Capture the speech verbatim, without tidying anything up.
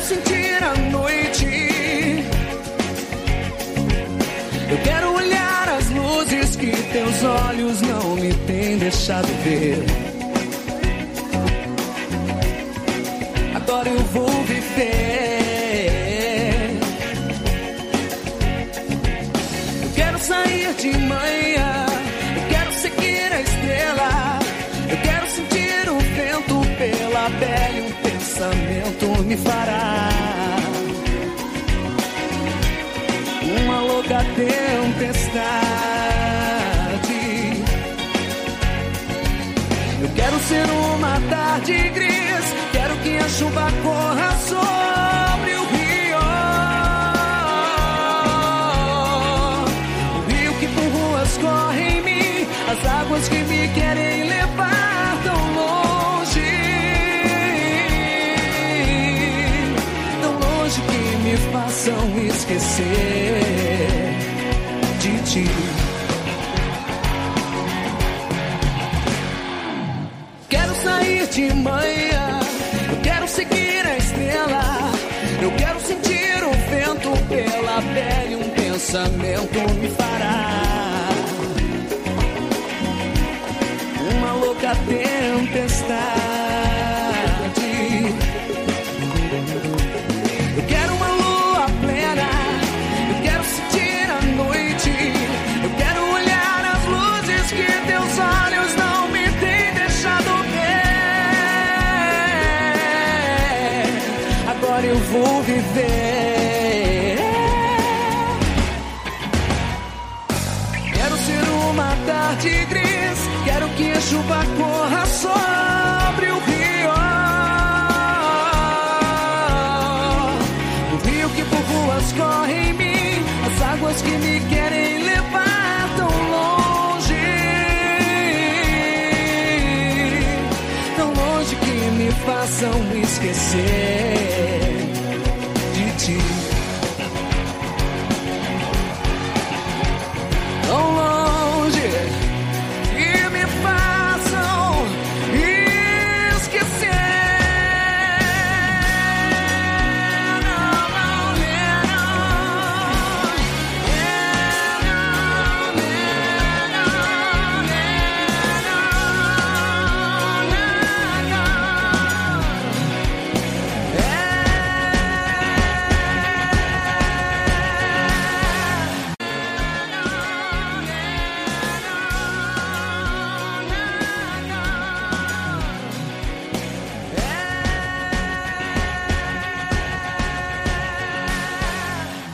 sentir a noite. Eu quero olhar as luzes que teus olhos não me têm deixado ver. Agora eu vou viver. Eu quero sair de manhã, eu quero seguir a estrela. Eu quero sentir o vento pela pele, um pensamento me fará uma louca tempestade. Eu quero ser uma tarde gris, quero que a chuva corra sobre o rio, o rio que por ruas corre em mim, as águas que me querem levar tão longe, tão longe que me façam esquecer de ti. Quero sair de manhã, eu quero seguir a estrela. Eu quero sentir o vento pela pele, um pensamento me fará uma louca tempestade. Eu quero uma lua plena, eu quero sentir a noite. Eu quero olhar as luzes que teus olhos não me têm deixado ver. Agora eu vou viver. Quero ser uma tarde gris, quero que a chuva corra sobre o rio, o rio que por ruas corre em mim, as águas que me querem levar tão longe, tão longe que me façam esquecer de ti.